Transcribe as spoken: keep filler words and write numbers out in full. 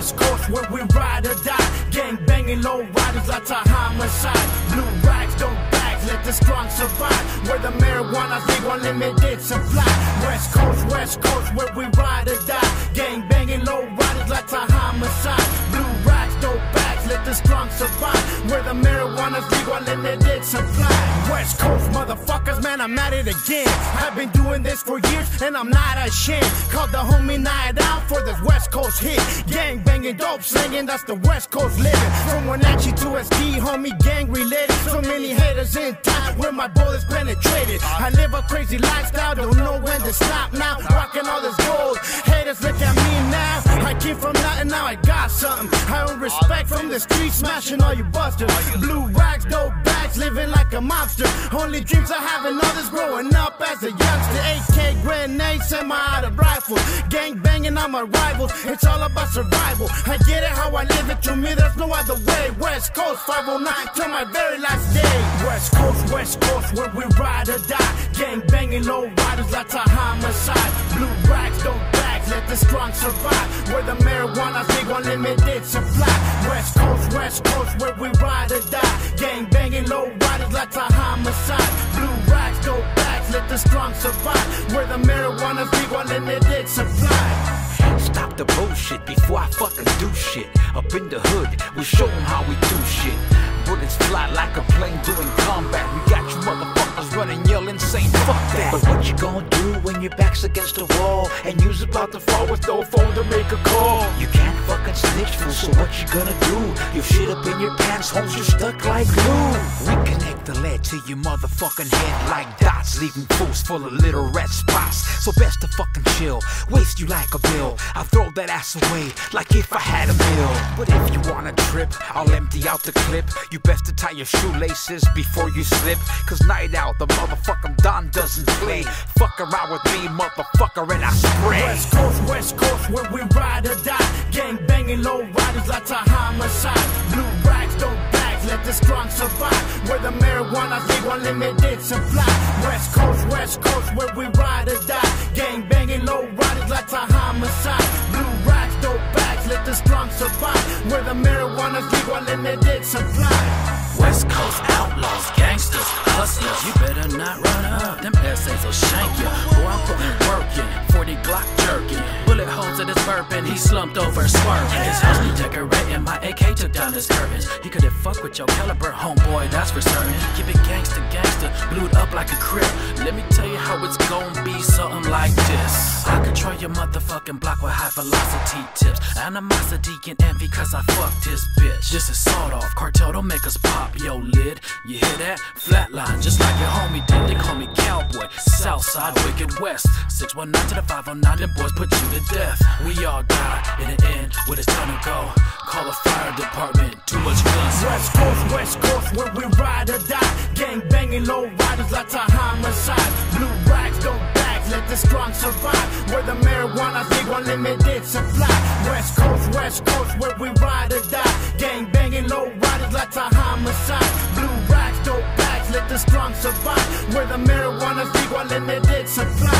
West Coast where we ride or die. Gang banging, low riders, lots of homicide. Blue rags, don't bags, let the strong survive. Where the marijuana's legal, unlimited supply. West Coast, West Coast where we ride or die. Gang banging, low riders, lots of homicide. Blue rags, don't bags, let the strong survive. Where the marijuana's legal, unlimited supply. West Coast motherfuckers, man, I'm at it again. I've been doing this for years and I'm not ashamed. Called the homie night out for this West Coast hit. Gang banging, dope slinging, that's the West Coast living. From Wenatchee to S D, homie, gang related. So many haters in time where my bullets penetrated. I live a crazy lifestyle, don't know when to stop now. Rocking all this gold, haters look at me now. I came from nothing, now I got something. I own respect from the street, smashing all you busters. Blue rags, dope bags, living like a mobster. Only dreams I have and others growing up as a youngster. A K grenades, semi-auto rifle. Gang banging on my rivals, it's all about survival. I get it how I live it, to me there's no other way. West Coast five oh nine till my very last day. West Coast, West Coast where we ride or die. Gang banging, low riders, lots of homicide. Blue rags, don't bags, let the strong survive. Where the marijuana's legal, unlimited supply. West Coast, West Coast where we ride or die. Gang banging, low riders, lots of homicide. Blue rags, don't bags, let the strong survive. Where the marijuana's legal, unlimited supply. Stop the bullshit before I fucking do shit. Up in the hood, we show them how we do shit. Bullets fly like a plane doing combat. We got you motherfuckers running, yelling, saying fuck that. But what you gonna do when your back's against the wall and you's about to fall with no phone to make a call? You can't fucking snitch, fool, so what you gonna do? Your shit up in your pants, homes you stuck like glue. We connect the lead to your motherfucking head like dots, leaving fools full of little red spots. So best to fucking chill, waste you like a bill. I'll throw that ass away like if I had a meal. But if you wanna trip, I'll empty out the clip. You best to tie your shoelaces before you slip. Cause night out, the motherfucking Don doesn't play. Fuck around with me, motherfucker, and I spray. West Coast, West Coast where we ride or die. Gang banging, low riders, lots of homicide. Blue rags, don't bags, let the strong survive. Where the marijuana's legal, unlimited supply. West Coast, West Coast where we ride or die. Gang banging, low riders, lots of homicide. Blue rags, dope bags, let the strong survive. Where the marijuana's legal, unlimited supply. West Coast outlaws, gangsters, hustlers, you better not run up. Them essays will shank you. Boy, I'm putting work in, forty Glock jerking. Bullet holes in his burping, he slumped over swerving. His house be decorating, my A K took down his curtains. He couldn't fuck with your caliber, homeboy, that's for certain. Keep it gangster, gangster, blued up like a crib. Let me tell you how it's gon' be, something like this. I control your motherfucking block with high velocity tips. Animosity and envy cause I fucked his bitch. This is sawed off, cartel don't make us pop yo lid. You hear that? Flatline, just like your homie did. They call me cowboy, Southside, Wicked West. six one nine to the five oh nine, them boys put you to death. We all die in the end when it's time to go. Call a fire department, too much guns. West Coast, West Coast where we ride or die. Gang banging, low riders, lots of homicide. Blue rags, don't bags, let the strong survive. Where the marijuana's legal, unlimited supply. West Coast, West Coast where we ride or die. Gang banging, low riders, lots of homicide. Blue rags, dope bags, let the strong survive. Where the marijuana's legal, unlimited supply.